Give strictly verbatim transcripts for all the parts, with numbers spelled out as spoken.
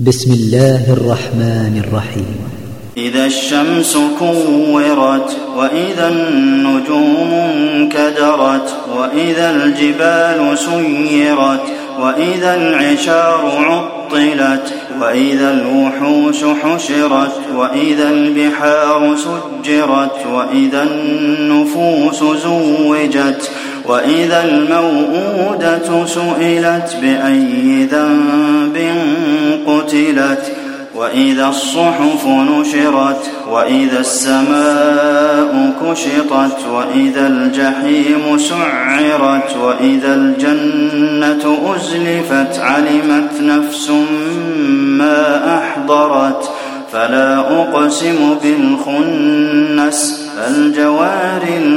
بسم الله الرحمن الرحيم. إذا الشمس كورت وإذا النجوم انكدرت وإذا الجبال سيرت وإذا العشار عطلت وإذا الوحوش حشرت وإذا البحار سجرت وإذا النفوس زوجت وإذا الموءودة سئلت بأي ذنب قتلت وإذا الصحف نشرت وإذا السماء كشطت وإذا الجحيم سعرت وإذا الجنة أزلفت علمت نفس ما أحضرت فلا أقسم بالخنس الجوار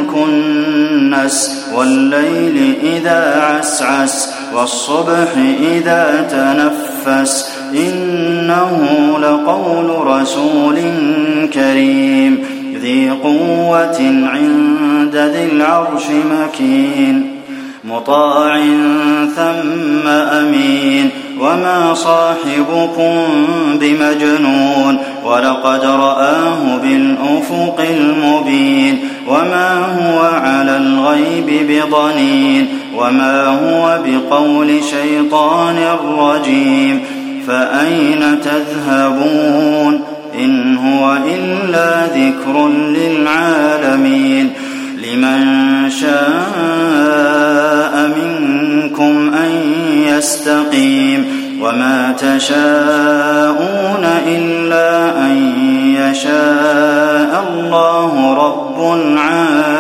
الكنس والليل إذا عسعس والصبح إذا تنفس إنه لقول رسول كريم ذي قوة عند ذي العرش مكين مطاع ثم أمين وما صاحبكم بمجنون ولقد رآه بالأفق المبين وما هو على الغيب بضنين وما هو بقول شيطان رجيم فأين تذهبون إن هو إلا ذكر للعالمين لمن شاء منكم أن يستقيم وما تشاءون إلا أن يشاء الله رب العالمين.